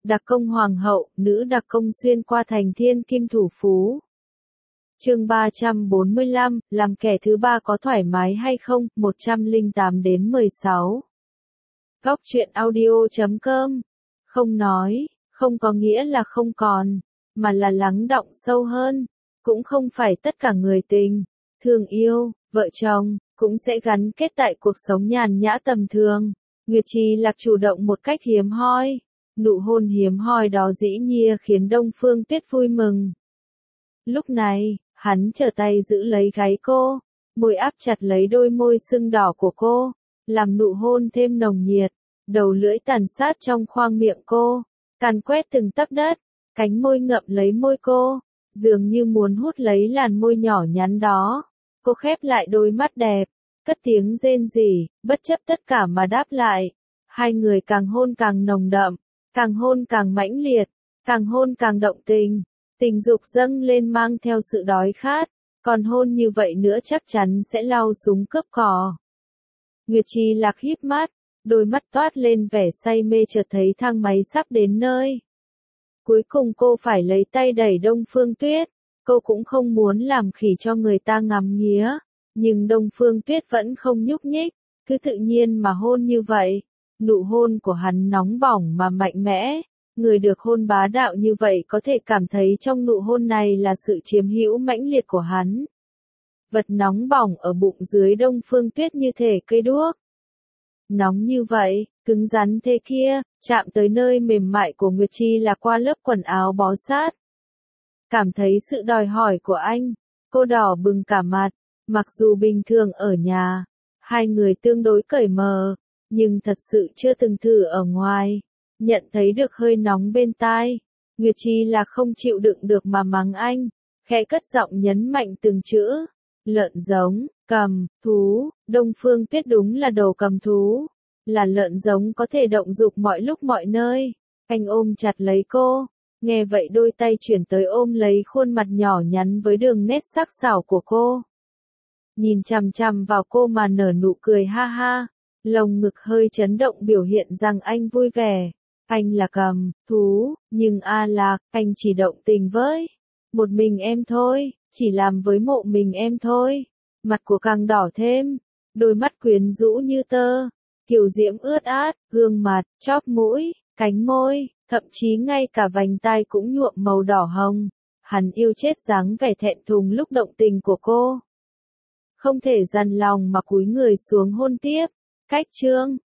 Đặc công hoàng hậu, nữ đặc công xuyên qua thành thiên kim thủ phú. Chương 345, làm kẻ thứ ba có thoải mái hay không? 108 đến 16. Góc truyện audio.com. Không nói, không có nghĩa là không còn, mà là lắng đọng sâu hơn. Cũng không phải tất cả người tình, thương yêu, vợ chồng, cũng sẽ gắn kết tại cuộc sống nhàn nhã tầm thường. Nguyệt Trì Lạc chủ động một cách hiếm hoi. Nụ hôn hiếm hoi đó dĩ nhiên khiến Đông Phương Tuyết vui mừng. Lúc này, hắn trở tay giữ lấy gáy cô, môi áp chặt lấy đôi môi sưng đỏ của cô, làm nụ hôn thêm nồng nhiệt, đầu lưỡi tàn sát trong khoang miệng cô, càn quét từng tấc đất, cánh môi ngậm lấy môi cô, dường như muốn hút lấy làn môi nhỏ nhắn đó. Cô khép lại đôi mắt đẹp, cất tiếng rên rỉ, bất chấp tất cả mà đáp lại. Hai người càng hôn càng nồng đậm, càng hôn càng mãnh liệt, càng hôn càng động tình. Tình dục dâng lên mang theo sự đói khát, còn hôn như vậy nữa chắc chắn sẽ lao súng cướp cò. Nguyệt Trì Lạc híp mắt, đôi mắt toát lên vẻ say mê chợt thấy thang máy sắp đến nơi. Cuối cùng cô phải lấy tay đẩy Đông Phương Tuyết, cô cũng không muốn làm khỉ cho người ta ngắm nghía, nhưng Đông Phương Tuyết vẫn không nhúc nhích, cứ tự nhiên mà hôn như vậy. Nụ hôn của hắn nóng bỏng mà mạnh mẽ. Người được hôn bá đạo như vậy có thể cảm thấy trong nụ hôn này là sự chiếm hữu mãnh liệt của hắn. Vật nóng bỏng ở bụng dưới Đông Phương Tuyết như thể cây đuốc. Nóng như vậy, cứng rắn thế kia, chạm tới nơi mềm mại của Nguyệt Trì là qua lớp quần áo bó sát. Cảm thấy sự đòi hỏi của anh, cô đỏ bừng cả mặt, mặc dù bình thường ở nhà, hai người tương đối cởi mở, nhưng thật sự chưa từng thử ở ngoài. Nhận thấy được hơi nóng bên tai, Nguyệt Trì là không chịu đựng được mà mắng anh, khẽ cất giọng nhấn mạnh từng chữ. Lợn giống, cầm, thú, Đông Phương Tuyết đúng là đồ cầm thú. Là lợn giống có thể động dục mọi lúc mọi nơi. Anh ôm chặt lấy cô, nghe vậy đôi tay chuyển tới ôm lấy khuôn mặt nhỏ nhắn với đường nét sắc sảo của cô. Nhìn chằm chằm vào cô mà nở nụ cười ha ha, lồng ngực hơi chấn động biểu hiện rằng anh vui vẻ. Anh là cầm, thú, nhưng Lạc, anh chỉ động tình với một mình em thôi, chỉ làm với mộ mình em thôi. Mặt của càng đỏ thêm, đôi mắt quyến rũ như tơ, kiều diễm ướt át, gương mặt, chóp mũi, cánh môi, thậm chí ngay cả vành tai cũng nhuộm màu đỏ hồng. Hắn yêu chết dáng vẻ thẹn thùng lúc động tình của cô. Không thể dằn lòng mà cúi người xuống hôn tiếp. Cách chương